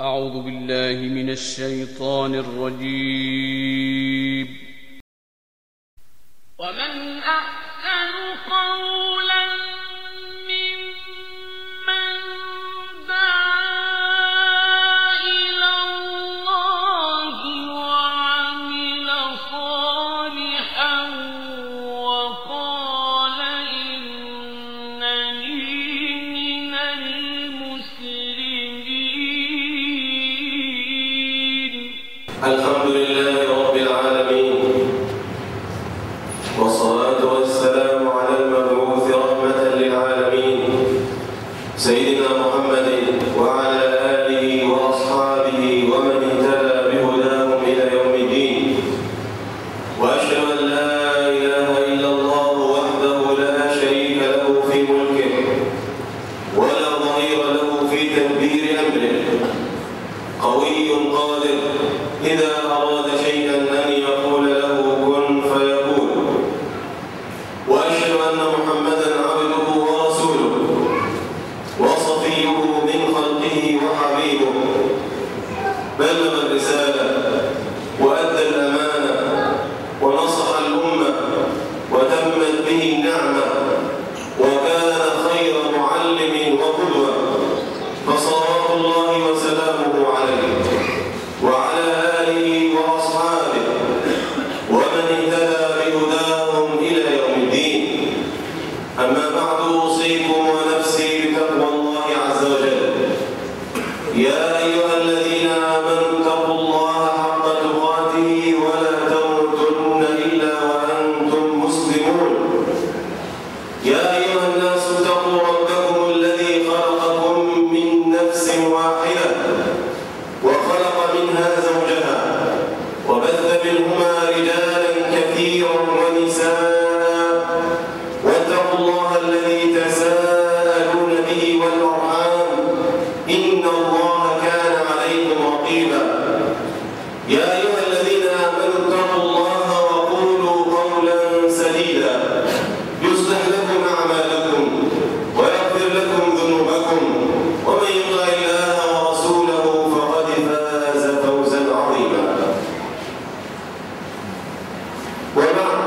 أعوذ بالله من الشيطان الرجيم. ومن أحسن قولا ممن دعا إلى الله وعمل صالحا وقال إنني من المسلمين. الحمد لله رب العالمين، والصلاة والسلام على المبعوث رحمة للعالمين سيدنا محمد وعلى آله وأصحابه ومن اهتدى بهداهم إلى يوم الدين. وأشهد أن لا إله إلا الله وحده لا شريك له في ملكه ولا ظهير له في تدبير أمره، قوي قادر إذا أراد شيئا أن يقول له كن فيكون. وأشهد أن محمدا عبده ورسوله وصفيه من خلقه وحبيبه، بلغ الرسالة وأدى الأمانة ونصح الأمة وتمت به النعمة، وكان خير معلم وقدوة، فصلوات الله وسلامه عليه وعلى آله وأصحابه ومن اهتدى بهداهم إلى يوم الدين. أما بعد، أوصيكم ونفسي بتقوى الله عز وجل. يا أيها الذين آمنوا اتقوا الله حق تقاته ولا تموتن إلا وأنتم مسلمون. يا أيها الناس اتقوا ربكم الذي خلقكم من نفس واحدة وخلق منها زوجها وبث منهما رجالا كثيرا ونساء، واتقوا الله الذي تساءلون به والأرحام إن الله كان عليكم رقيبا. يا أيها الذين آمنوا اتقوا الله وقولوا قولا سديدا يصلح لكم أعمالكم ويغفر لكم ذنوبكم، ومن يطع الله ورسوله فقد فاز فوزا عظيما. وبعد،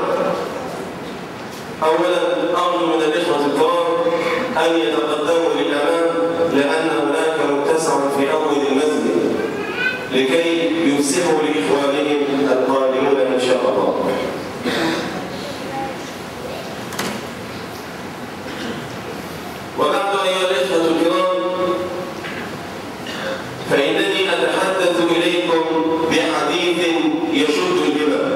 أولا أرجو من الإخوة الكرام أن يتقدموا للأمام، لأن هناك متسع في أول المسجد لكي يفسحوا لإخوانهم القادمون إن شاء الله. وبعد، أيها الإخوة الكرام، فإنني أتحدث إليكم بحديث يشد الهمم،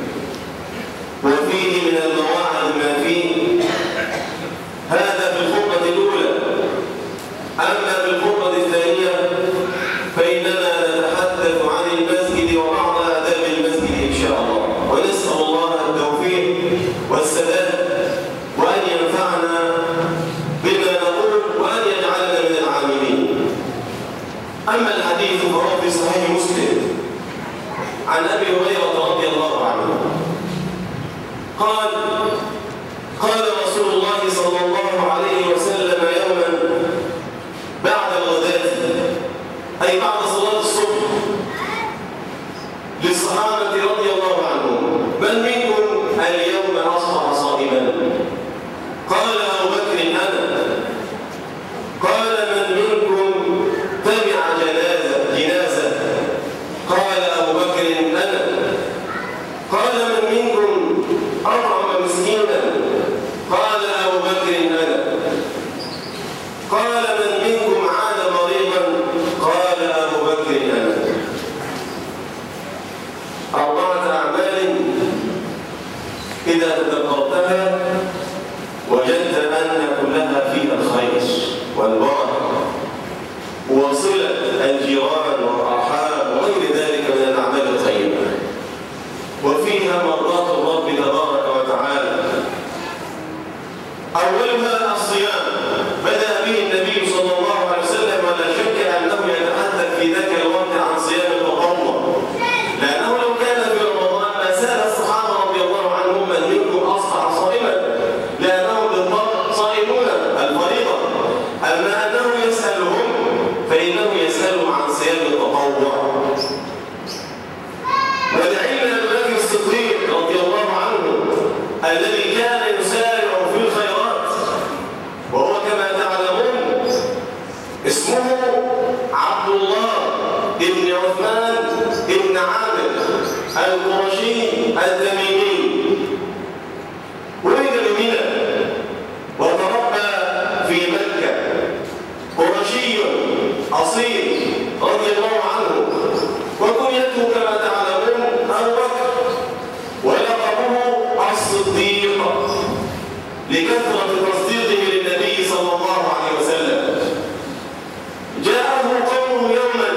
وفيه من المواعظ ما فيه. هذا في الخطبة الأولى. أما في الخطبة الثانية فإننا نتحدث عن المسجد وبعض آداب المسجد إن شاء الله، ونسأل الله التوفيق والسداد، وأن ينفعنا بما نقول وأن يجعلنا من العاملين. أما الحديث فهو في صحيح مسلم عن أبي هريرة رضي الله عنه قال: قال رسول الله صلى الله عليه وسلم يوما بعد الغداة، أي بعد صلاة الصبح، للصحابة رضي الله عنهم: من منكم اليوم أصبح صائما؟ قال أبو بكر: أنا. قال: من منكم تبع جنازة؟ قال أبو بكر: أنا. قال: من منكم أطعم مسكينا؟ قال أبو بكر: أنا. قال: من منكم عاد مريضا؟ قال أبو بكر: أنا. 4 أعمال إذا تدبرتها وجدت أن كلها فيها الخير والبركة وصلة الجيران والأرحام وغير ذلك من الأعمال الطيبة، وفيها مرضات الرب تبارك وتعالى. أولها الصيام، بدأ به النبي صلى الله عليه وسلم، ولا شك أنه يتحدث في ذاك الوقت عن صيام التطوع، لأنه لو كان في رمضان ما سأل الصحابة رضي الله عنهم: من منكم أصبح صائما؟ لأنهم بالضبط صائمون الفريضة. أما أنه يسألهم فإنه يسألهم عن عن صيام التطوع. ودعينا أبو بكر الصديق رضي الله عنه الذي كان يسارع في الخيرات، وهو كما تعلمون اسمه عبد الله ابن عثمان ابن عامر القرشي التميمي، ولد بمنى وتربى في مكة، قرشي أصيل رضي الله عنه، وكنيته كما تعلمون أبو بكر، ولقبه الصديق لكثرة تصديقه للنبي صلى الله عليه وسلم. جاءه قوم يوما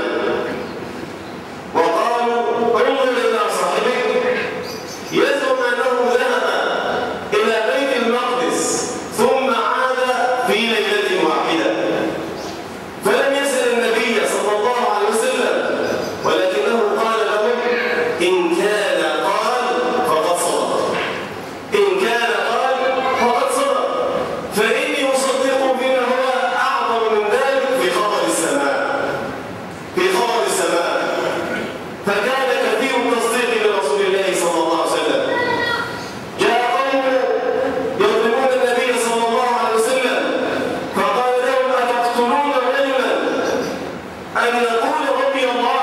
وقالوا انظر إلى صاحبك يزعم أنه ذهب إلى بيت المقدس ثم عاد في ليلة واحدة، فلم يسأل النبي صلى الله عليه وسلم، ولكنه قال لهم إن كان قال فقد صدق، إن كان قال فقد صدق، فإني أصدق بما هو أعظم من ذلك في خبر السماء، في خبر السماء. فكان كثير التصديق لرسول الله صلى الله عليه وسلم. جاء قوم يطلبون النبي صلى الله عليه وسلم فقال لهم أتقتلون رجلا أن يقول ربي الله؟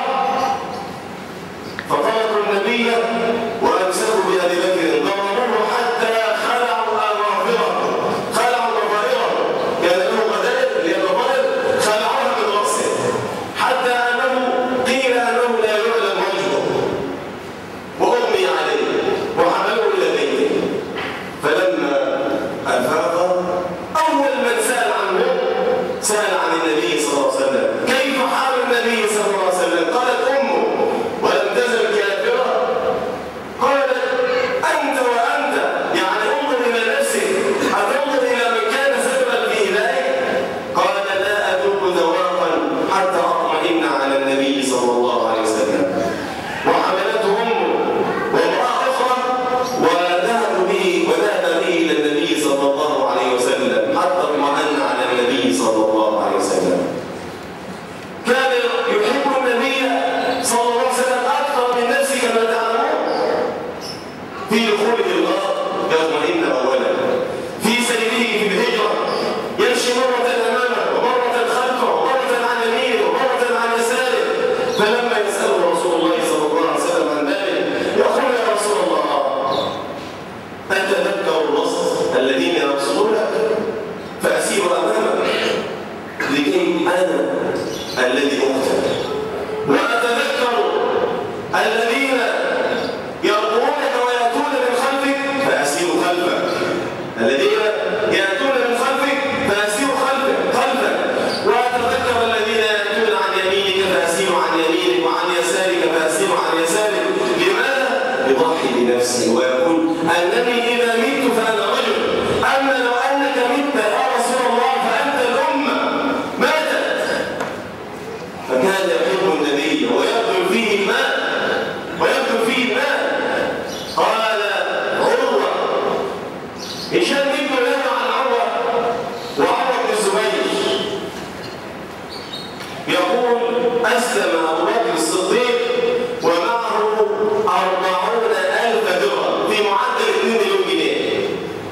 فطلقوا النبي وأمسكوا بأبي بكر ضربوه حتى خلعوا أظافره، خلعوا ضفائره، كان له غدائر للضفائر خلعوها من رأسه حتى أنه قيل أنه لا يعلم وجهه، وأغمي عليه وحملوه إلى بيته. فلما أفاق أول من سأل عنه سأل عن النبي صلى الله عليه وسلم، كيف حال النبي صلى الله عليه وسلم؟ قالت أمه ولم تزل كافرة، قالت أنت وأنت، يعني انظر إلى نفسك، أتنظر إلى من كان سببا في ذلك؟ قال لا أذوق ذواقا حتى أطمئن على النبي صلى الله عليه وسلم. وحملته أمه وامرأة أخرى وذهب به إلى النبي صلى الله عليه وسلم حتى اطمأن على النبي صلى الله عليه وسلم. كان يحب النبي صلى الله عليه وسلم أكثر من نفسه كما تعلمون. في دخوله الغار يطمئن أولا، في سيره في الهجرة يمشي مرة أمامه ومرة خلفه ومرة عن يمينه ومرة عن يساره. فلما يسأله رسول الله صلى الله عليه وسلم عن ذلك يقول يا رسول الله أتذكر الرصد الذين يرصدونك فأسير أمامك لكي أنا الذي أقتل، وأتذكر الذين يرقونك ويأتون من خلفك فأسير خلفك، الذين يأتون من خلفك فأسير خلفك، وأتذكر الذين يأتون عن يمينك فأسير عن يمينك وعن يسارك فأسير عن يسارك. لماذا؟ يضحي بنفسه ويقول أنني إذا مت فأنا رجل، أما لو أنك مت يا رسول الله فأنت الأمة ماتت. فكان يحب النبي ويبذل فيه المال قال عروة هشام ابن له عن عروة وعروة بن الزبير يقول أسلم أبو بكر الصديق ومعه 40,000 درهم في معدل 2 مليون جنيه،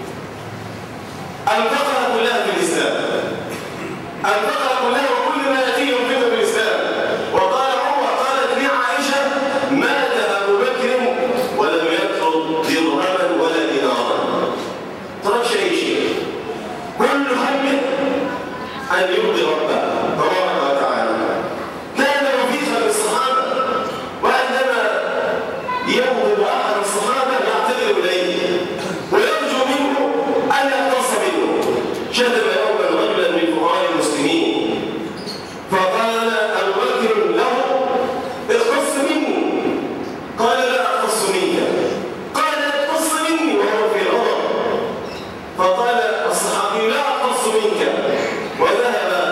أنفقها كلها في الإسلام، أنفقها كلها وكل ما يأتيه ينفقه في الإسلام. وقال عروة قالت لي عائشة مات أبو بكر ولم يترك درهما ولا دينارا، تركش أي شيء، كل همه أن يرضي ربه تبارك وتعالى. كان رفيقا بالصحابة، وعندما يغضب أحد الصحابة يعتذر إليه ويرجو منه أن يقتص منه. شتم يوما رجلا من فقراء المسلمين فقال أبو بكر له اقتص مني، قال لا أقتص منك، قال اقتص مني وهو في غضب، فقال الصحابي لا أقتص منك، وذهب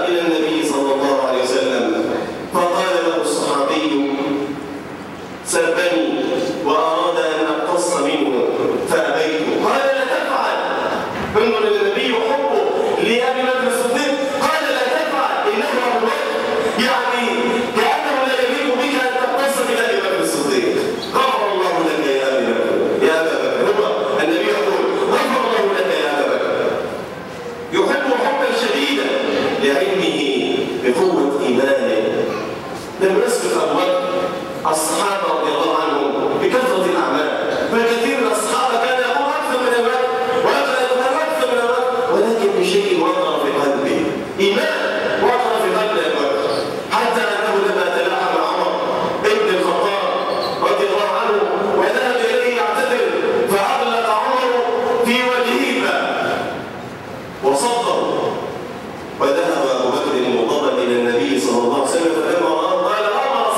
لعلمه بقوة إيمانه لم يسبق أبو بكر الصحابة رضي الله عنهم بكثرة الأعمال، فكثير من الصحابة كان يقول أكثر من أبو بكر وأكثر من أبو بكر، ولكن بشيء وقر في قلبه، إيمان وقر في قلب أبو بكر، حتى أنه لما تلاحم عمر ابن الخطاب رضي الله عنه وذهب إليه يعتذر فأغلق عمر في وجهه الباب وصدر، وذهب أبو بكر المغضبا إلى النبي صلى الله عليه وسلم فلما رآه قال غامر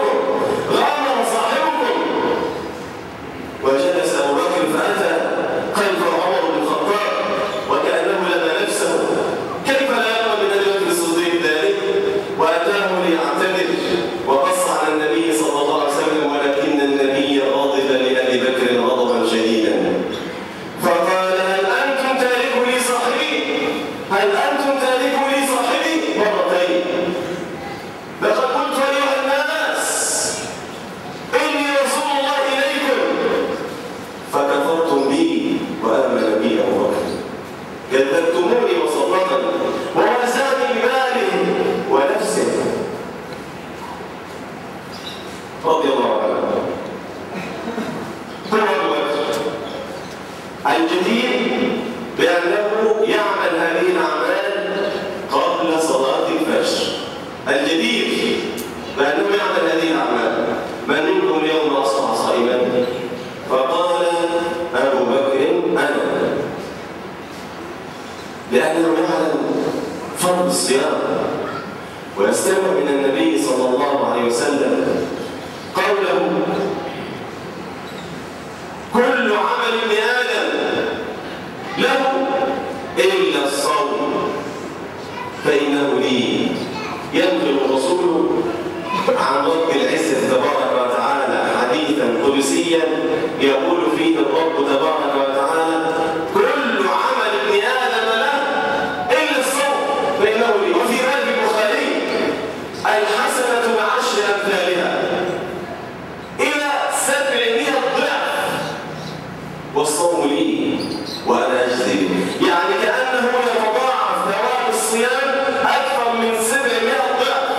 صاحبكم، وجلس أبو بكر فأتى خلف عمر بن الخطاب وكأنه لما نفسه كيف لا يرى من أبي بكر الصديق ذلك، وأتاه ليعتذر وقص على النبي صلى الله عليه وسلم، ولكن النبي غاضب لأبي بكر غضبا شديدا فقال هل أنتم تاركوا لي صاحبي مرتين، لقد قلت أيها الناس إني رسول الله إليكم فكفرتم بي وآمن بي أبو بكر، كذبتموني وصدقني ورزقني بماله ونفسه رضي الله عنه. هو أبو بكر الجدير بأنه يعمل هذه الأعمال قبل صلاة الفجر، الجدير بأنه يعمل هذه الأعمال. من منكم اليوم أصبح صائما؟ فقال أبو بكر أنا، لأنه يعلم فضل الصيام ويستمع من النبي صلى الله عليه وسلم قوله كل عمل ابن آدم له إلا الصوم فإنه لي. ينقل الرسول عن رب العزة تبارك وتعالى حديثا قدسيا يقول فيه الرب تبارك وتعالى كل عمل ابن آدم له إلا الصوم فإنه لي. وفي قلب البخاري الحسنة بعشر أمثالها إلى 700 ضعف والصوم لي وأنا أجزي به، يعني كأنه يتضاعف ثواب الصيام أكثر من 700 ضعف،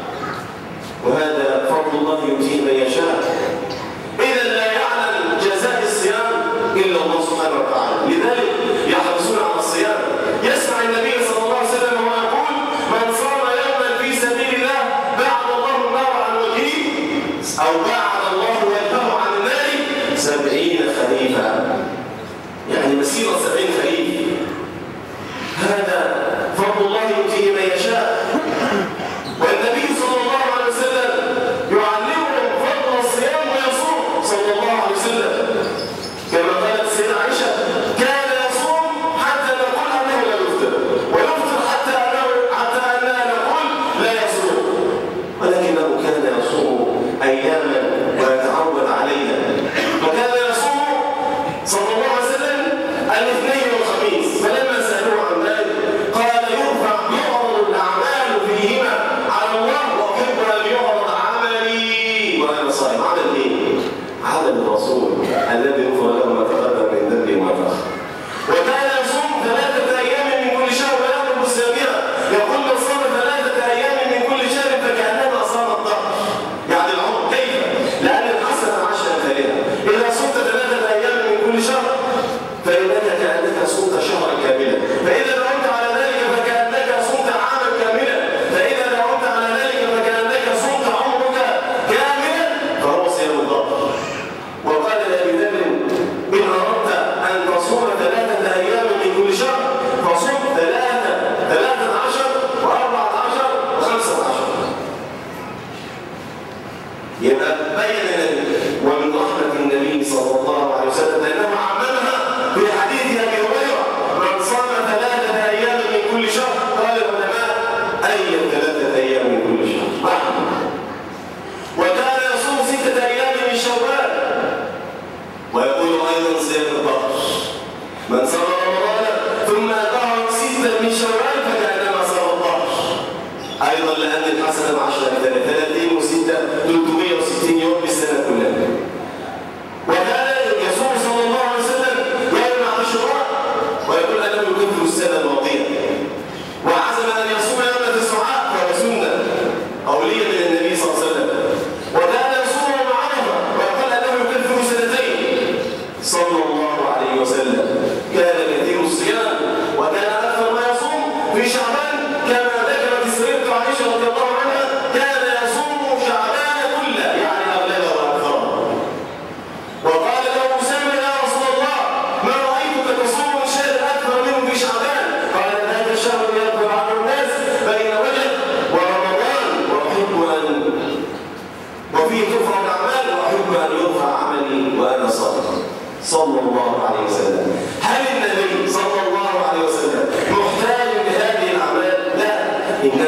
وهذا فضل الله يؤتيه من يشاء. إذا لا يعلم جزاء الصيام إلا الله سبحانه وتعالى، لذلك يحرصون على الصيام. يسمع النبي صلى الله عليه وسلم وهو يقول من صام يوما في سبيل الله بعد الله النار عن وجهه أو بعد الله وجهه عن النار 70 خريفا، يعني مسيرة 70 خريف. هذا فضل الله يؤتيه من يشاء، والنبي صلى الله عليه وسلم يعلمهم فضل الصيام ويصوم صلى الله عليه وسلم، كما قالت السيدة عائشة كان يصوم حتى نقول أنه لا يفطر، ويفطر حتى أننا نقول لا يصوم، ولكنه كان يصوم أياما ويتعود عليها، وكان يصوم صلى الله عليه وسلم الاثنين والخميس. فلما سألوه عن ذلك قال يعرض الأعمال فيهما على الله وأحب أن يعرض عملي وأنا صائم. عمل إيه؟ عمل الرسول الذي غفر له ما تقدم من ذنبه وما تأخر. وكان يصوم 3 أيام من كل شهر ويضرب السابعة، يقول من صام 3 أيام من كل شهر فكأنما صام الدهر، يعني العمر. كيف؟ لأن الحسنة 10 أمثالها. إذا صمت 3 أيام من كل شهر فإنك كأنك صمت شهرا كاملا، فإذا دعوت على ذلك فكأنك صمت عاما كاملا، فإذا دعوت على ذلك فكأنك صمت عمرك كاملا، فهو صيام الدهر. وقال لأبي ذر إن أردت أن تصوم 3 أيام من كل شهر فصم 13 و14 و15. يبقى بين ومن رحمة النبي صلى الله عليه وسلم أنه عممها في حديث أبي هريرة من صام 3 أيام من كل شهر، قال العلماء أي 3 أيام من كل شهر؟ وكان يصوم 6 أيام من شوال، ويقول أيضا صيام الدهر من صام رمضان ثم أتاه 6 من شوال فكأنما صام الدهر، أيضا لأن الحسنة 10 أمثالها 30 و6 360 يوم بالسنة كلها. وكان يصوم صلى الله عليه وسلم يوم عاشوراء ويقول أنه يكفر السنة الماضية، وعزم أن يصوم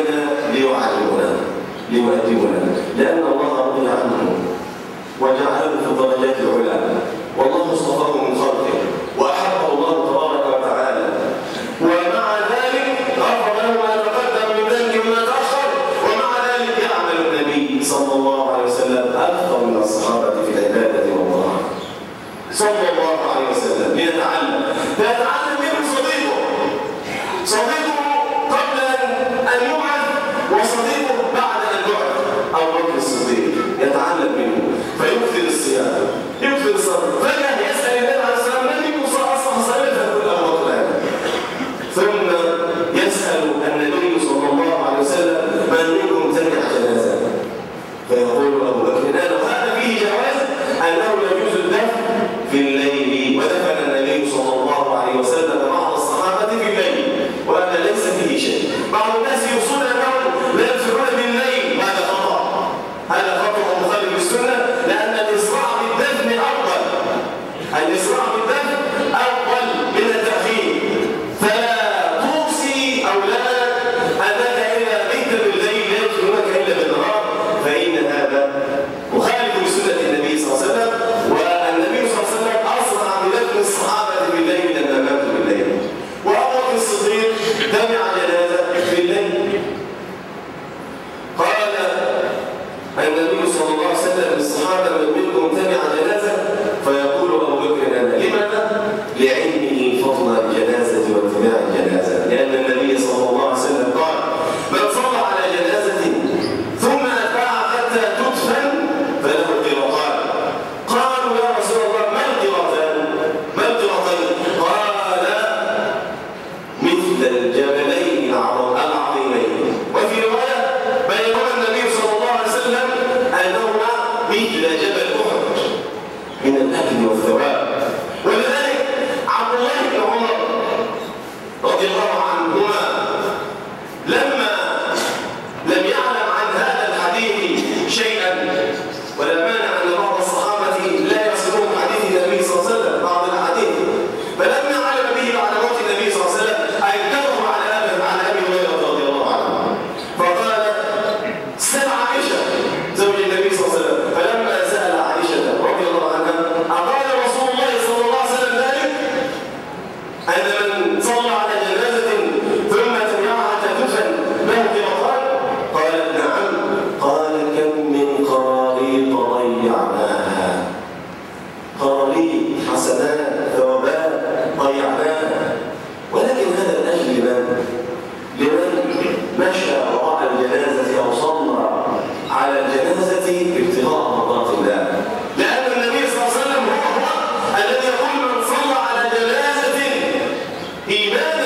لنا ليعلمنا ليؤدبنا، لأن الله رضي عنه وجعله في الدرجات العلى، والله اصطفاه من خلقه وأحبه الله تبارك وتعالى، ومع ذلك غفر له ما تقدم من ذنبه وما تأخر، ومع ذلك يعمل النبي صلى الله عليه وسلم أكثر من الصحابة في العبادة والله صلى الله عليه وسلم ليتعلم منه صديقه قبل أن يبعث وصديقه بعد أن يبعث أبو بكر الصديق، يتعلم منه فيكثر الصيام يكثر الصبر، فجأة يسأل النبي عليه الصلاة والسلام من منكم أصبح صائما فيقول أبو بكر، ثم يسأل النبي صلى الله عليه وسلم من منكم تبع جنازة فيقول أبو بكر أنا، وهذا فيه جواز أنه يجوز الدفن في الليل، ودفن النبي صلى الله عليه وسلم بعض الصحابة في الليل، وهذا ليس فيه شيء. بعض الناس يوصون أنهم لا يدفنون بالليل، وهذا خطأ، هذا خطأ مخالف للسنة، لأن الإسراع بالدفن أفضل، الإسراع بالدفن أفضل من التأخير، فلا توصي أولادك أنك إذا بيت بالليل لا يدفنونك إلا بالنهار، فإن هذا مخالف لسنة النبي صلى الله عليه وسلم، والنبي صلى الله عليه وسلم أسرع بدفن الصحابة بالليل لما ماتوا بالليل، وأبو بكر الصديق تبع جنازة في الليل. قال النبي صلى الله عليه وسلم للصحابة من منكم تبع جنازة فيقول أبو بكر أنا، لماذا؟ لعلمه فضل الجنازة واتباع الجنازة، لأن النبي صلى الله عليه وسلم قال من صلى على جنازة ثم أتبعها حتى تدفن فله قراطان. قالوا يا رسول الله ما القراطان؟ قال مثل الجبلين العظيمين، وفي رواية بينما النبي صلى الله عليه وسلم أنهما مثل جبل أحد من الأجر والثواب. ولذلك عبد الله بن عمر رضي الله عنهما لما لم يعلم عن هذا الحديث شيئا، ولا مانع أن بعض الصحابة لا يصلون حديث النبي صلى الله عليه وسلم بعض الحديث، فلما علم به بعد موت النبي صلى الله عليه وسلم أنكره على أبي هريرة رضي الله عنه، فقال سأل عائشة زوج النبي صلى الله عليه وسلم، فلما سأل عائشة رضي الله عنها أقال رسول الله صلى الله عليه وسلم ذلك أن من صلى على جنازة ثم تبعها تدفن له قراطان؟ قالت نعم. قال كم من قراريط ضيعناها، قراريط حسنات ثوابات ضيعناها، ولكن هذا الأجل لمن مشى وراء الجنازة أو صلى على الجنازة ابتغاء مرضات الله، لأن النبي صلى الله عليه وسلم هو الذي يقول من صلى على جنازة إيمانا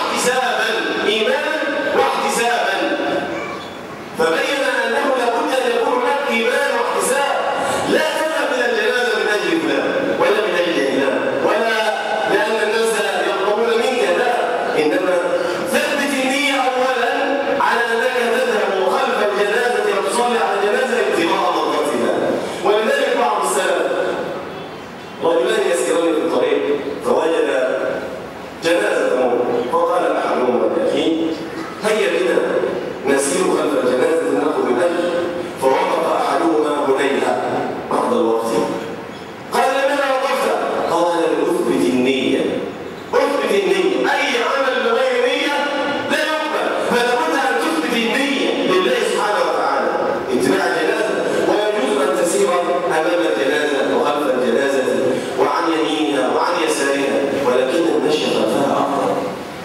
واحتسابا، فبين أنه لابد أن يكون هناك إيمان واحتساب، لا تذهب إلى الجنازة من أجل فلان ولا من أجل فلان ولا لأن الناس يطلبون منك، لا، إنما ثبت النية أولا على أنك تذهب خلف الجنازة وتصلي على الجنازة ابتغاء مرضات الله. ولذلك بعض السلف رجلان يسيران في الطريق فوجد جنازة فقال أحدهما لأخيه هيا بنا نسير خلف الجنازة نأخذ الأجر، فوقف أحدهما هنيها بعد الوقت قال لماذا وقفت؟ قال أثبت النية. أي عمل بغير نية لا يقبل، فلابد أن تثبت النية لله سبحانه وتعالى اتباع الجنازة، ويجوز أن تسير أمام الجنازة وخلف الجنازة وعن يمينها وعن يسارها، ولكن المشي خلفها أفضل.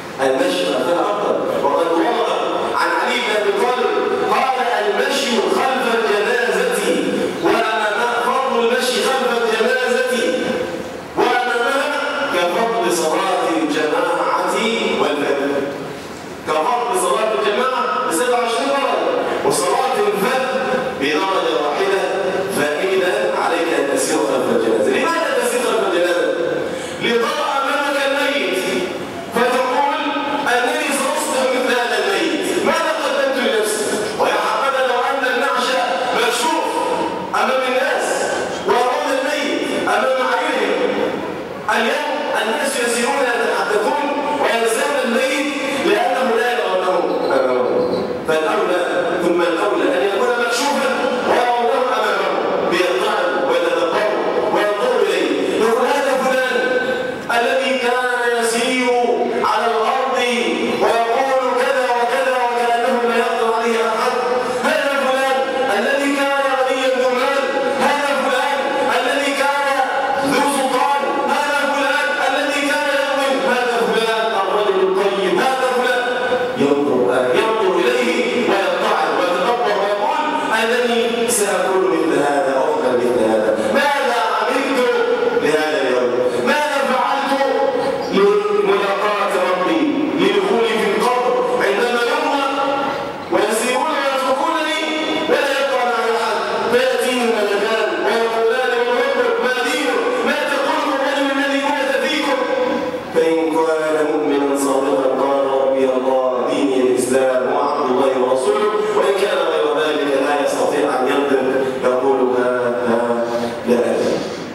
وقد ورد عن علي بن أبي طالب قال المشي خلف الجنازة وأمامها فضل المشي خلف الجنازة وأمامها كفضل صلاة الجماعة والفجر، كفضل صلاة الجماعة ب27 درجة وصلاة الفجر بدرجة واحدة، فإذا عليك أن تسير خلف الجنازة. لماذا تسير خلف الجنازة؟ لترى أمامك الميت فتقول أنني سأصبح مثل هذا الميت، ماذا قدمت لنفسي؟ ويا حبذا لو أن النعش مكشوف أمام الناس ويرون الميت أمام عيونهم. اليوم الناس يسيرون يتحدثون وينسون الميت لأنه لا يرونه أمامهم، الأولى أن يكون مكشوفا ويرونه أمامه ليطلعوا ويتدبروا وينظروا إليه. يقول هذا فلان الذي كان يسير على الأرض ويقول كذا وكذا وكأنه لا يقدر عليه أحد. هذا فلان الذي كان غنيا ذو مال. هذا فلان الذي كان ذو سلطان. هذا فلان الذي كان يظلم. هذا فلان الرجل الطيب. هذا فلان ينظر إليه ويطلع ويتدبر ويقول أنني سأكون مثل هذا أو أفعل مثل هذا. ماذا عملت لهذا اليوم؟ ماذا فعلت لملاقاة ربي لدخولي في القبر عندما يمنع ويسيرون ويتركونني ولا يبقى معي أحد فيأتيني الملكان ويقولان من ربك ما دينك ما تقول الرجل الذي مات فيكم. فإن كان مؤمنا صادقا قال ربي الله ديني الإسلام وعبد الله ورسوله. وإن كان غير ذلك لا يستطيع أن ينطق يقول ها لا أدري.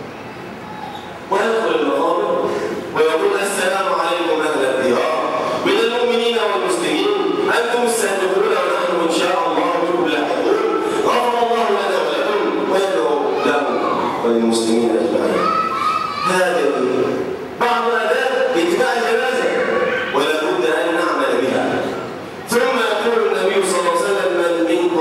ويدخل المقابر ويقول السلام عليكم أهل الديار من المؤمنين والمسلمين أنتم السابقون ونحن إن شاء الله بكم لاحقون غفر الله لنا ولكم ويدعو لهم وللمسلمين أجمعين. هذه بعض الآداب لاتباع الجنازة ولا بد أن نعمل بها. ثم يقول النبي صلى الله عليه وسلم من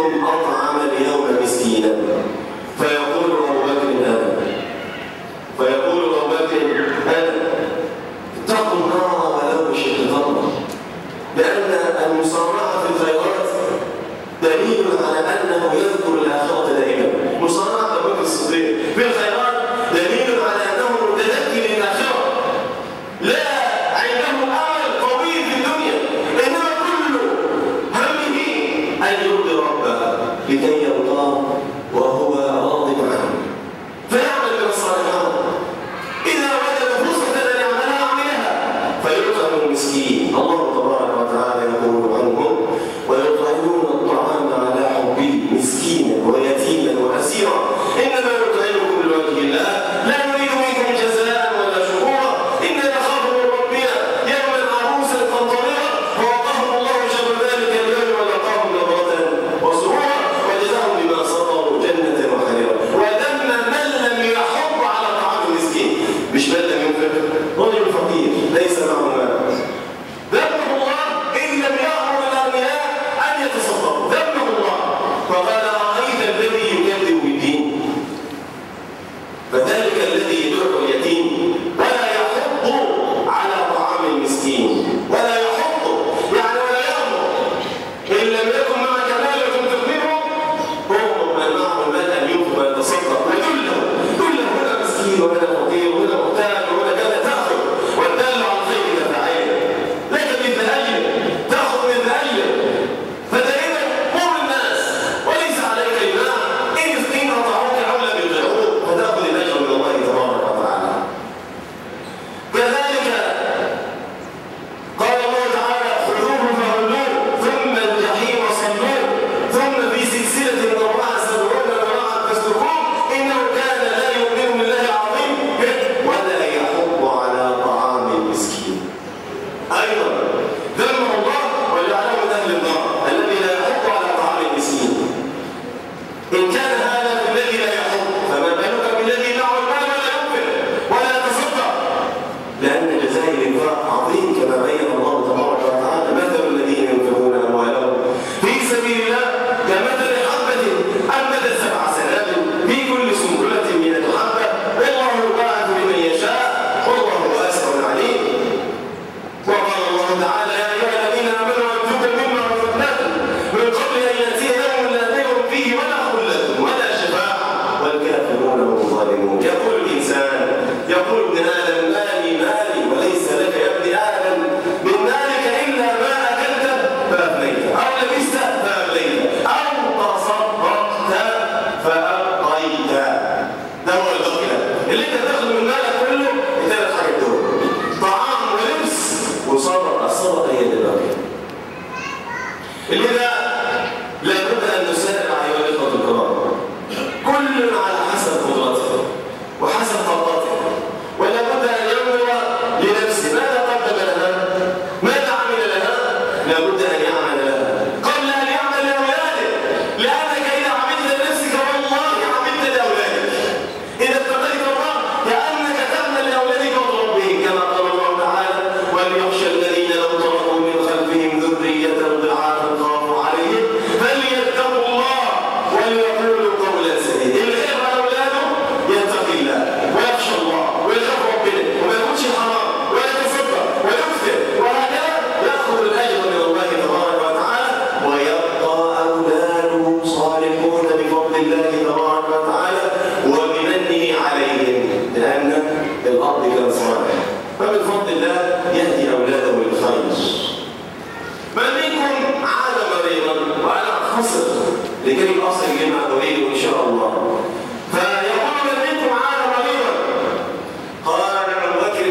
أختصر لكي الأصل لما أريد إن شاء الله. فيقول من منكم عاد مريضا؟ قال أبو بكر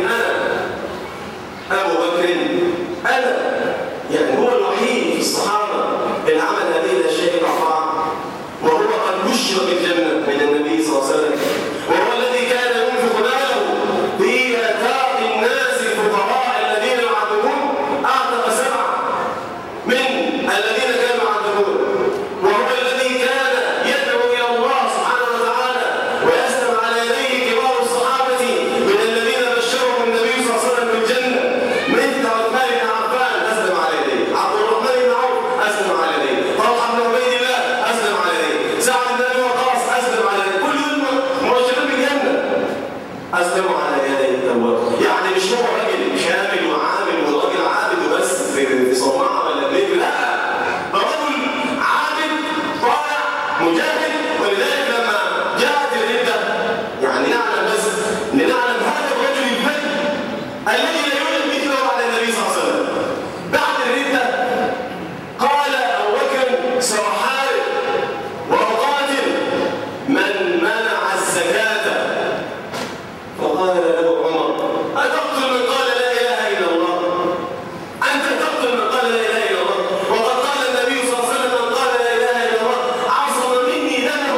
أنا يعني هو الوحيد في الصحابة اللي عمل هذه الأشياء الأربعة، وهو قد بشر بالجنة من النبي صلى الله عليه وسلم، وهو الذي كان ينفق ماله في إعتاق الناس الفقراء الذين يعذبون، أعتق 7 من الذين كانوا يعذبون، وهو الذي كان يدعو إلى الله سبحانه وتعالى ويسلم على يديه كبار الصحابة من الذين بشرهم النبي صلى الله عليه وسلم بالجنة، مثل عثمان بن عفان أسلم على يديه، عبد الرحمن بن عوف أسلم على يديه، طلحة بن عبيد الله أسلم على يديه، سعد بن أبي وقاص أسلم على يديه، كل المبشرين بالجنة أسلموا على يدي التواب. يعني مش هو راجل كامل وعامل وراجل عابد وبس في صومعة ولا بيت، لا، ده رجل عابد طالع مجاهد. ولذلك لما جاءت الردة يعني لنعلم هذا الرجل الفذ الذي لا يوجد مثله على النبي صلى الله عليه وسلم. بعد الردة قال أبو بكر سأحارب وأقاتل من منع الزكاة. فقال له عمر أتقتل من قال لا إله إلا الله؟ أنت تقتل من قال لا إله إلا الله؟ وقد قال النبي صلى الله عليه وسلم من قال لا إله إلا الله عصم مني دمه.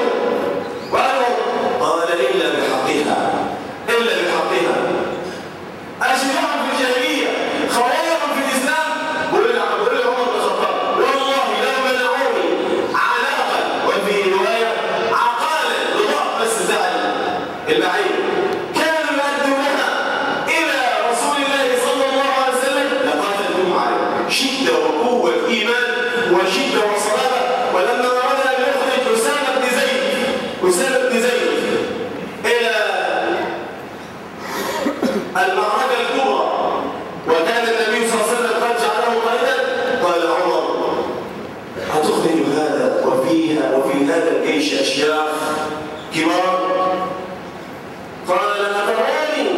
قال إلا بحقها أشجاع في الجاهلية خوارق في الإسلام. قل عمر بن الخطاب والله لو منعوني عناقا وفي رواية عقالا لضاء بس زعل البعيد كانوا يؤدونها إلى رسول الله صلى الله عليه وسلم لقاتلهم عليه. شدة وقوة إيمان وشدة وصلابة. ولما أراد أن يخرج أسامة بن زيد إلى المعركة الكبرى وكان النبي صلى الله عليه وسلم قد جعله قائدا، قال عمر هتخرج هذا وفي هذا الجيش أشياخ كبار؟ قال أتراني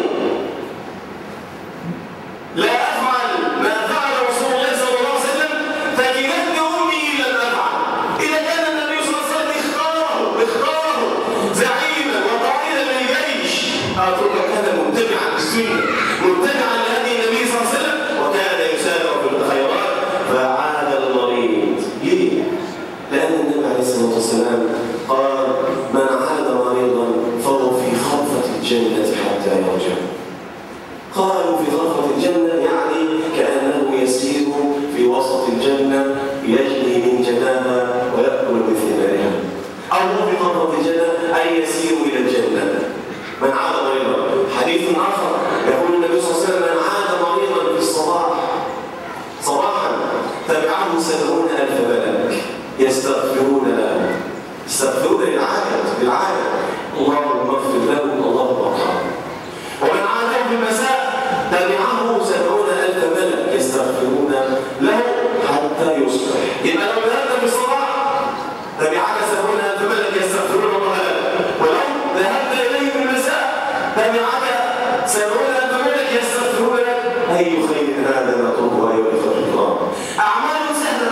لا أفعل ما فعل رسول الله صلى الله عليه وسلم فكلتني أمي لم أفعل. إذا كان النبي صلى الله عليه وسلم اختاره زعيما وقائدا للجيش، أترك هذا متبعا بالسنة متبعا لهدي النبي صلى الله عليه وسلم وكان يسارع في الخيرات فعاد المريض. ليه؟ لأن النبي عليه الصلاة والسلام قال من عاد مريضا فهو في خرفة الجنة حتى يرجع. قالوا في غرفة الجنة يعني كأنه يسير في وسط الجنة يجري من جناها ويأكل من ثمارها، أو في غرفة الجنة أي يسير إلى الجنة. من عاد مريضا. حديث آخر يقول النبي صلى الله عليه وسلم من عاد مريضا في الصباح صباحا تبعه 70,000 ملك يستغفرون له، يستغفرون للعادة اللهم اغفر له اللهم ارحمه. ومن عاده في المساء تبعه 70,000 ملك يستغفرون له حتى يصبح. يبقى لو ذهبت في الصباح تبعك 70,000 ملك يستغفرون الله له، ولو ذهبت اليه في المساء تبعك 70,000 ملك يستغفرون لك. اي خير هذا نطلبه ايها الاخوه الكرام. اعمال سهله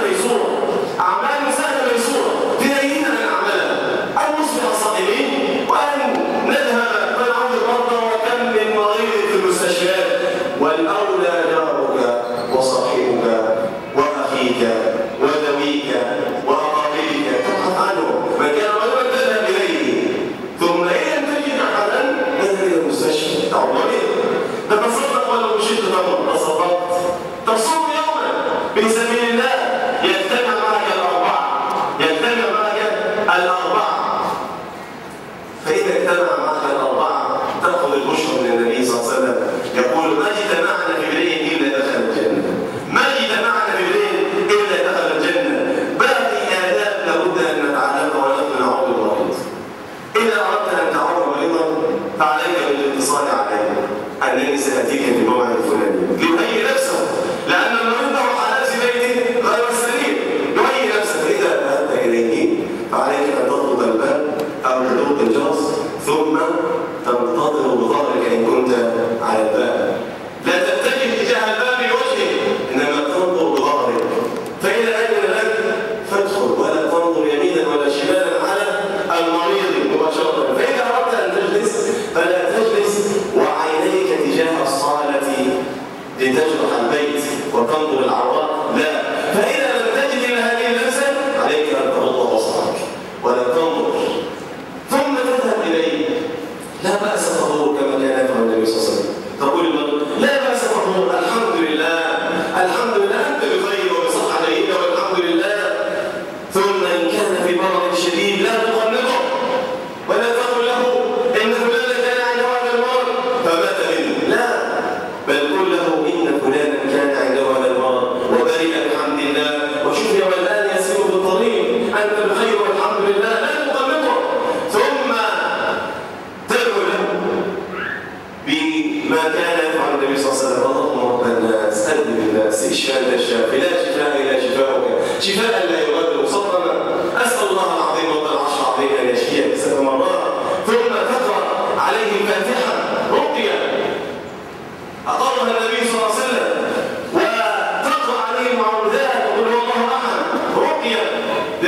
ميسوره بايدينا ان نعملها، ان نصبح صائمين وان نذهب ونعود المرضى وكم من مريض في المستشفيات. والاولى جارك وصاحبك واخيك وذويك واقاربك تبحث عنه. من كان مريضا تذهب اليه ثم ان تجد احدا اذهب الى المستشفى تعود مريض. تتصدق ولو بشق تمر تصدقت. تصوم يوما في سبيل الله يجتمع معك الأربعة. فإذا اجتمع معك الأربعة تأخذ البشرى من النبي صلى الله عليه وسلم يقول ما اجتمعنا في امرئ إلا دخل الجنة، ما اجتمعنا في امرئ إلا دخل الجنة. باقي آداب لابد أن نتعلمها ونحن نعود المريض. إذا أردت أن تعود مريضا فعليك بالاتصال عليه أنني سأتيك في الموعد الفلاني ليهيئ نفسه، لأن المريض له حالات في بيته غير السليم. يهيئ نفسه. إذا ذهبت إليه فعليك أن تطلب الباب أو تدق الجرس ثم تنتظر بظهرك إن كنت على الباب. لا تتجه تجاه الباب بوجهك إنما تنظر بظهرك، فإذا أذن لك فادخل ولا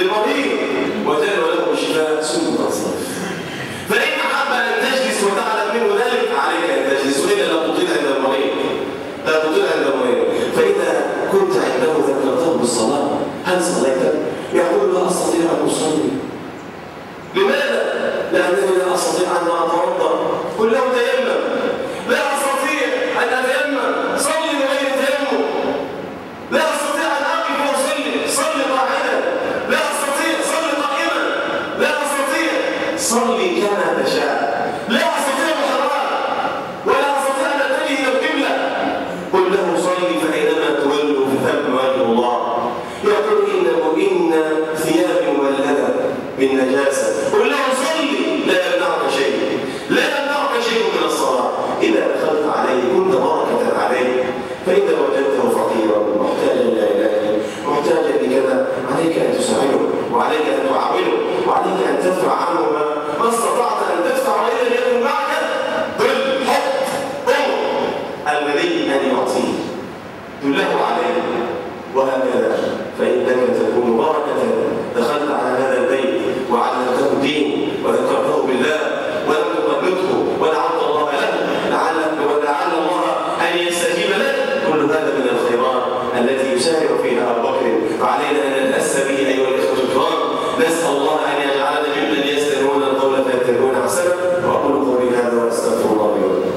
للمريض وجلب له الشفاء ثم تنصرف. فإن أحب أن تجلس وتعلم منه ذلك عليك أن تجلس، وإلا لا تطيل عند المريض، لا تطيل عند المريض. فإذا كنت عنده ذكرته بالصلاة، هل صليت؟ يقول لا أستطيع أن أصلي. لماذا؟ لأنني لا أستطيع أن أتوضأ. قل له تيمم. لا أستطيع أن أتيمم، صلي بغير تيمم. لا أستطيع أن أقف وأصلي، صلي قاعدا. لا أستطيع، صلي قائما. لا أستطيع، صلي كما تشاء. لا أستطيع الحرام ولا أستطيع أن أتجه إلى القبلة. قل له صلي فأينما تولوا فثم وجه الله. يقول إن ثيابي مولدة بالنجاسة. قل له صلي، لا يمنعك شيء، لا يمنعك شيء من الصلاة. إذا دخلت عليه كنت بركة عليه. فإذا وجدته فقيرا محتاجا إلى علاج، محتاجا لكذا، عليك أن تساعده، وعليك أن تعاونه، وعليك أن تدفع عنه ما استطعت أن تدفع، وإذا لم يكن معك ظل حط الذي أن يعطيه دله عليه. وهكذا فإنك تكون بركة. دخلت على هذا البيت وعلمته الدين وذكرته بالله ولم تقلده ودعوت الله له ولعل الله أن يستجيب لك. كل هذا من الخيرات التي يسارع فيها أبو بكر، فعلينا أن نتأسى به أيها الإخوة الكرام. نسأل الله أن يجعلنا ممن يستمعون القول فيتبعون أحسنه. وأقول قولي هذا وأستغفر الله لي ولكم.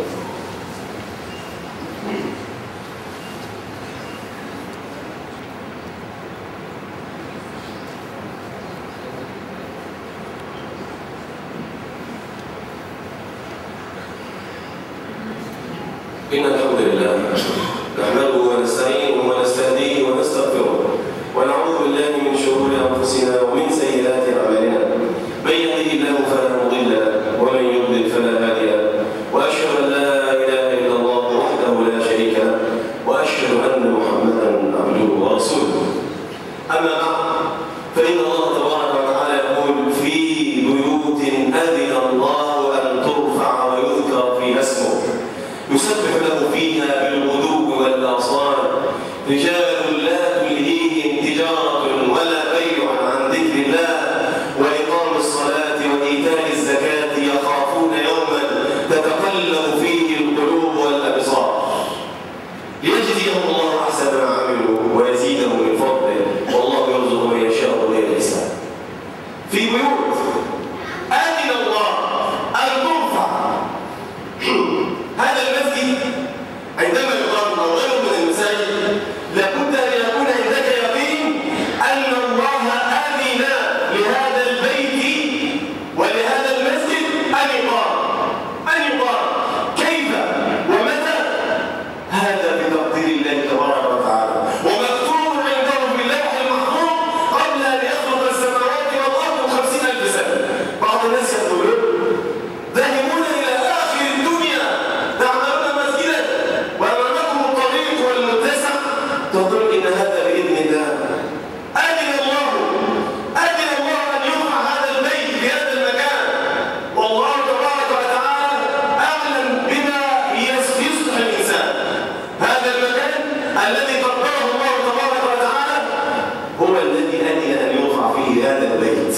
إن الحمد لله نحمده ونستعينه ونستهديه ونستغفره ونعوذ بالله من شرور أنفسنا ومن سيئات أعمالنا. من يهده الله فلا مضل له ومن يضلل فلا هادي له. وأشهد أن لا إله إلا الله وحده لا شريك له، وأشهد أن محمدا عبده ورسوله. أما بعد، فإن الله تبارك وتعالى يقول في بيوت أذن الله أن ترفع ويذكر فيها اسمه يسبح له فيها بالغدو والآصال رجال لا تلهيهم تجارة ولا بيع عن ذكر الله وإقام الصلاة وإيتاء الزكاة يخافون يوما تتقلب فيه القلوب والأبصار ليجزيهم الله أحسن ما عملوا ويزيدهم من فضله والله يرزق من يشاء بغير حساب. في بيوت أذن الله أن ترفع. هذا المسجد عندما يقام أو غيره من المساجد لابد أن يكون عندك يقين أن الله أذن لهذا البيت ولهذا المسجد أن يقام. كيف ومتى؟ هذا بتقدير الله تبارك وتعالى ومكتوب عنده في اللوح المحفوظ قبل أن يخلق السماوات والأرض 50,000 سنة. بعض الناس يقولون ذاهبون إلى آخر الدنيا تعملون مسجدا وأمامكم الطريق والمتسع تقول إن هذا بإذن الله. أذن الله أن يرفع هذا البيت في هذا المكان، والله تبارك وتعالى أعلم بما يصلح الإنسان. هذا المكان الذي قدره الله تبارك وتعالى هو الذي أذن أن يرفع فيه هذا البيت.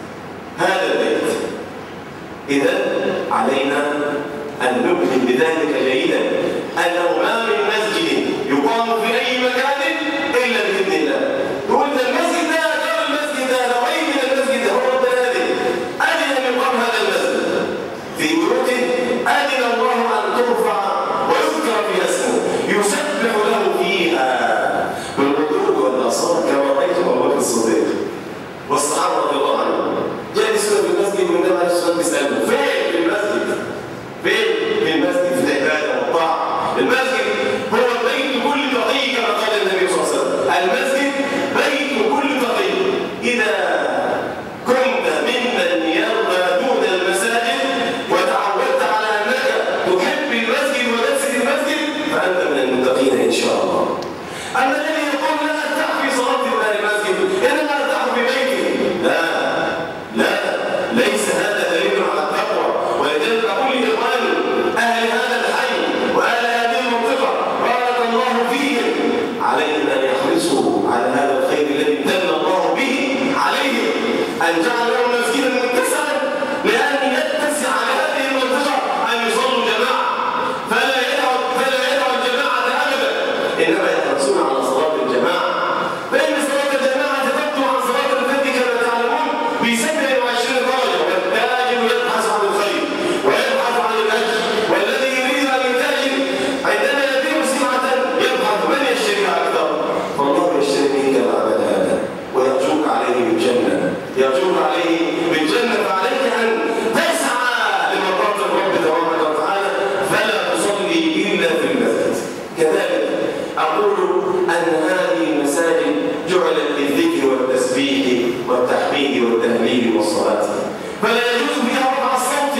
إذا علينا أن نؤمن بذلك جيدا أنه ما من مسجد يقام في أي مكان إلا بإذن الله. تقول المسجد ده غير المسجد ده لو أي من المسجد ده هو ربنا أذن أن يقام هذا المسجد. في بيوت أذن الله أن ترفع ويذكر فيها اسمه يسبح له فيها بالغدو والآصال كما رأيت أبو بكر الصديق والصحابة رضي الله عنهم جالسون في المسجد من دون الصلاة بيسألوا فين في المسجد؟ فين في المسجد في العبادة والطاعة؟ المسجد أن جعل لهم مسجدا متسعا لأن يتسع لهذه المنطقة أن يصلوا جماعة، فلا يدعو الجماعة أبدا، إنما يحرصون على صلاة الجماعة، فإن صلاة الجماعة تبدو عن صلاة الفجر كما تعلمون ب 27 درجة، والتاجر يبحث عن الخير ويبحث عن الأجر، والذي يريد أن يتاجر عندما يبيع سلعة يبحث من يشتريها أكثر، فالله يشتري كما عمل هذا ويرجوك عليه بالجنة، يرجوك عليه بالجنة، فعليك أن تسعى لمرضاة الرب تبارك وتعالى فلا تصلي إلا في المسجد. كذلك أقول أن هذه المساجد جعلت للذكر والتسبيح والتحميد والتهليل والصلاة، فلا يجوز فيها رفع الصوت،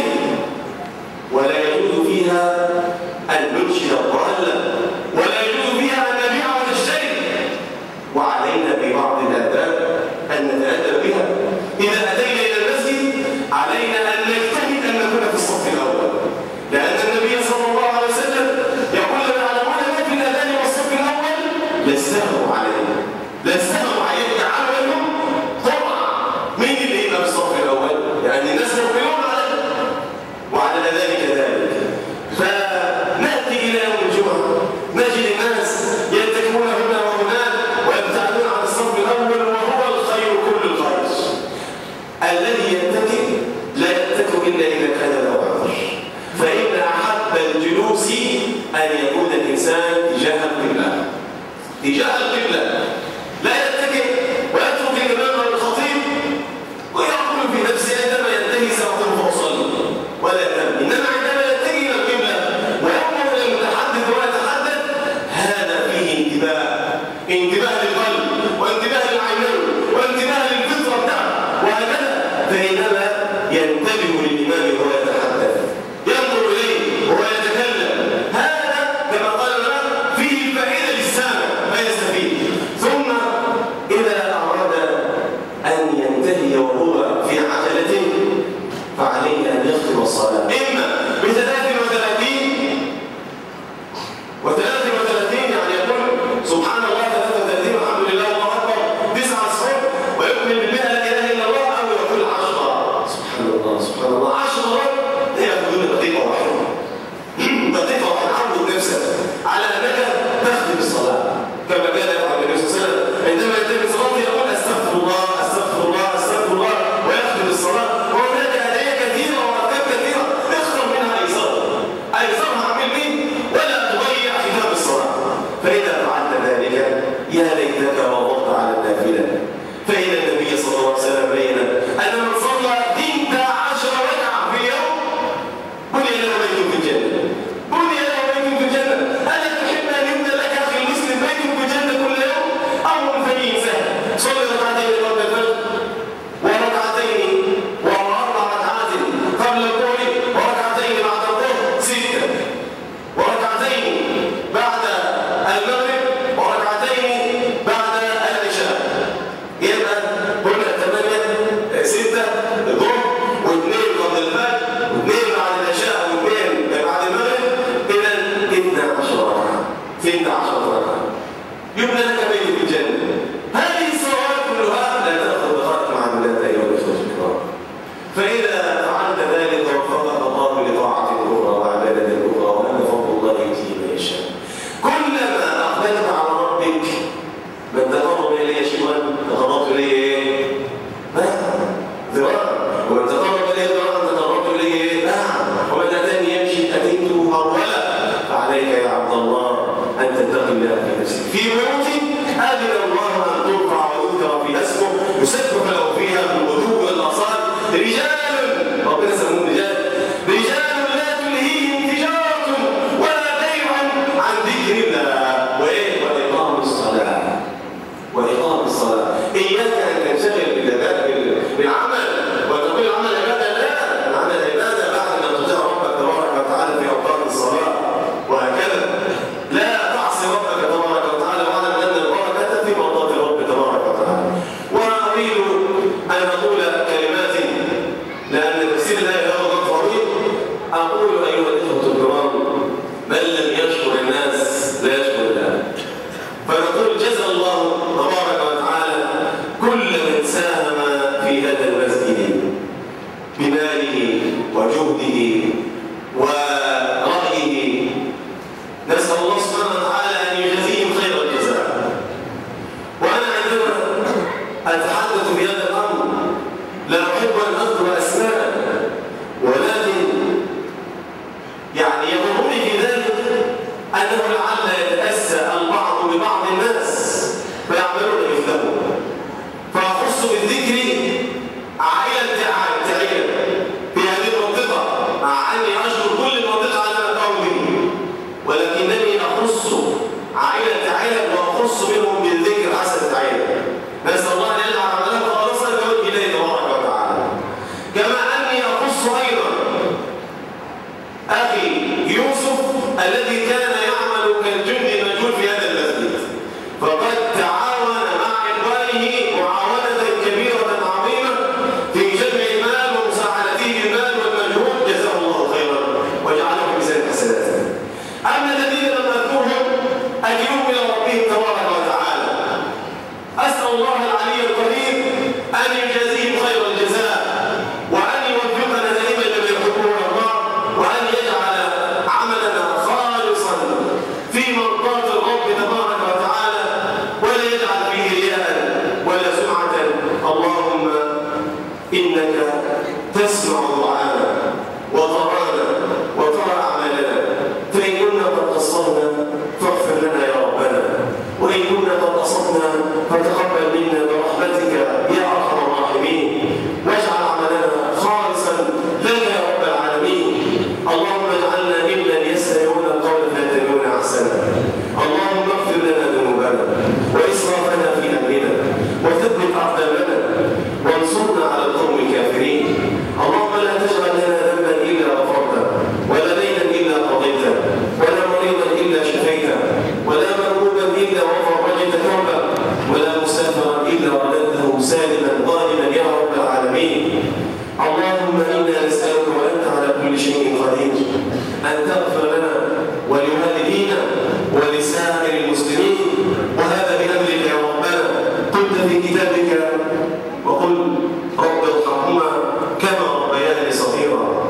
ولا يجوز فيها أن ننشد الضالة، ولا يجوز فيها أن نبيع ونشتري، وعلينا ببعض الآداب أن نتأدب بها. إذا أتينا إلى المسجد علينا أن نجتهد أن نكون في الصف الأول، لأن النبي صلى الله عليه وسلم يقول لنا يعلمون ما في الأذان والصف الأول لاستهوا علينا، لاستهوا علينا، يجعلوا لهم طبعا مين اللي يبقى في الصف الأول؟ يعني الناس مقبلون علينا وعلى الأذان كذلك. فنأتي إلى يوم الجمعة نجد الناس يتكئون هنا وهناك ويبتعدون عن الصف الأول، وهو الخير كل الخير. الذي يتكئ لا يتكئ إلا إذا كان له عذر، فإن أحب الجلوس أن يكون الإنسان تجاه القبلة، تجاه القبلة، لا يتكئ ويترك الإمام الخطيب ويقول في نفسه عندما ينتهي سأقوم فأصلي ولا يهتم، إنما عندما يتجه إلى القبلة ويأمر المتحدث ويتحدث هذا فيه انتباه للقلب وانتباه للعينين وانتباه للفطرة بتاعه، وهكذا فإنما ينتبه للإمام وهو يتحدث، ينظر إليه وهو يتكلم، هذا كما قال لنا فيه الفائدة للسامع فيستفيد. ثم إذا أراد أن ينتهي وهو في عجلة فعليه أن يختم الصلاة إما ب33 يعني يقول سبحان الله 33 والحمد لله والله أكبر 9 صفر ويكمل ب100 لا إله إلا الله، أو يقول 10 سبحان الله سبحان الله 10 مرات، يأخذون دقيقة واحدة عود نفسك على أنك تختم الصلاة كما كان يفعل النبي صلى الله عليه وسلم عندما ينتهي صلاته يقول أستغفر الله أستغفر الله أستغفر الله ويختم الصلاة. وهناك أدعية كثيرة وأركان كثيرة اختر منها أيسرها اعمل به ولا تضيع ختام الصلاة. فإذا فعلت ذلك يا ليتك وضعت على النافلة، فإن النبي صلى الله عليه وسلم بين أن من صلى 12 ركعة في اليوم بني له بيت في الجنة، بني له بيت في الجنة. ألا تحب أن يبنى لك أخي المسلم بيت في الجنة كل يوم؟ أمر فيه سهل، صلي ركعتين قبل الفجر وركعتين و4 ركعات قبل الظهر وركعتين بعد الظهر 6 وركعتين بعد المغرب وركعتين بعد العشاء، يبقى هنا 8 6 الظهر و2 قبل الفجر و2 بعد العشاء و2 بعد المغرب، إذا 12 ركعة في 12 ركعة يبنى لك بيت في الجنة. هذه الصلوات كلها لا تأخذ بخارج مع الله أيها الإخوة الكرام. فإذا فعلت ذلك وفقك الله لطاعة أخرى وعبادة أخرى، وهذا فضل الله يؤتيه من يشاء. كلما أقبلت على ربك من تقرب إليه شبرا تقربت إليه ذراعا، ومن تقرب إليه ذراعا تقربت إليه باعا، ومن أتاني يمشي أتيته هرولا. فعليك يا عبد الله أن تتقي الله في نفسك. في بيوت أذن الله أن ترفع ويذكر فيها اسمه يسبح له فيها بالغدو والآصال رجال، ربنا سموهم رجال لا تلهيهم تجارة ولا بيع عن ذكر الله وإقام الصلاة. إياك أن تنشغل بالعمل وتقول العمل عبادة، لا، العمل عبادة بعد أن تطيع ربك تبارك وتعالى في أوقات الصلاة، وهكذا لا تعصي ربك تبارك وتعالى، واعلم أن البركة في مرضاة الرب تبارك وتعالى. وأريد أن أقول كلمات لأن تفسير الله له وقت طويل. أقول أيها الإخوة الكرام من لم يشكر الناس لا يشكر الله، فنقول جزا الله تبارك وتعالى كل من ساهم في هذا بماله وجهده ورأيه. نسأل الله سبحانه وتعالى أن يجزيهم خير الجزاء. وأنا عندما أتحدث بهذا الأمر لا أحب أن أذكر أسماء، ولكن يعني يغرني في ذلك أنه لعل يتأسى البعض ببعض الناس فيعملون مثله، فأخص بالذكر عائلة تعيلة في هذه المنطقة، مع أني أشكر كل المنطقة على قومي، ولكنني أخص عائلة تعيلة وأخص منهم بالذكر حسن تعيلة. نسأل الله أن يجعل عملها خالصا لوجه الله تبارك وتعالى. كما أني أخص أيضا أخي يوسف الذي كان يعمل كالجند المجهول في هذا المسجد، فقد تعاون مع إخوانه معاونة كبيرة عظيمة في جمع المال ومساعدته بالمال والمجهود، جزاه الله خيرا وجعله في ميزان حسناته. أما الذين لم أذكرهم أجلهم إلى ربهم تبارك وتعالى. أسأل الله العلي القدير أن يجازيهم خير الجزاء، وأن يوفقنا دائما لما يحبه الله، وأن يجعل عملنا خالصا في مرضاة الرب تبارك وتعالى، ولا يجعل فيه رياء ولا سمعة. اللهم إنك تسمع دعاءنا وترانا وترى أعمالنا، فإن كنا قد قصرنا فاغفر لنا يا ربنا، وإن كنا قد قصرنا فتقبل منا برحمتك يا أرحم الراحمين، واجعل عملنا خالصا لك يا رب العالمين. اللهم اجعلنا ممن يستمعون القول فيتبعون أحسنه. اللهم اغفر لنا ذنوبنا وإسرافنا في أمرنا، وثبت أقدامنا وانصرنا على القوم الكافرين. اللهم لا تجعل لنا ذنبا إلا غفرته، ولا دينا إلا قضيته، ولا مريضا إلا شفيته، ولا مرغوبا إلا وفرجت كربه، ولا مسافرا إلا رددته سالما ظالما يا رب العالمين. اللهم إنا نسألك وأنت على كل شيء قدير أن تغفر لنا ولوالدينا ولسائر المسلمين، وهذا بأمرك يا ربنا. قلت في كتابك وقل رب ارحمهما كما ربياني صغيرا،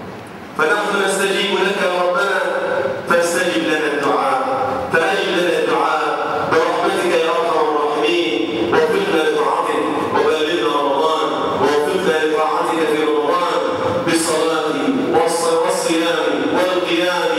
فنحن نستجيب لك يا ربنا، فاستجب لنا الدعاء، فأجب لنا الدعاء برحمتك يا أرحم الراحمين. ووفقنا لطاعتك وبلغنا رمضان، ووفقنا لطاعتك في رمضان بالصلاة والصيام والقيام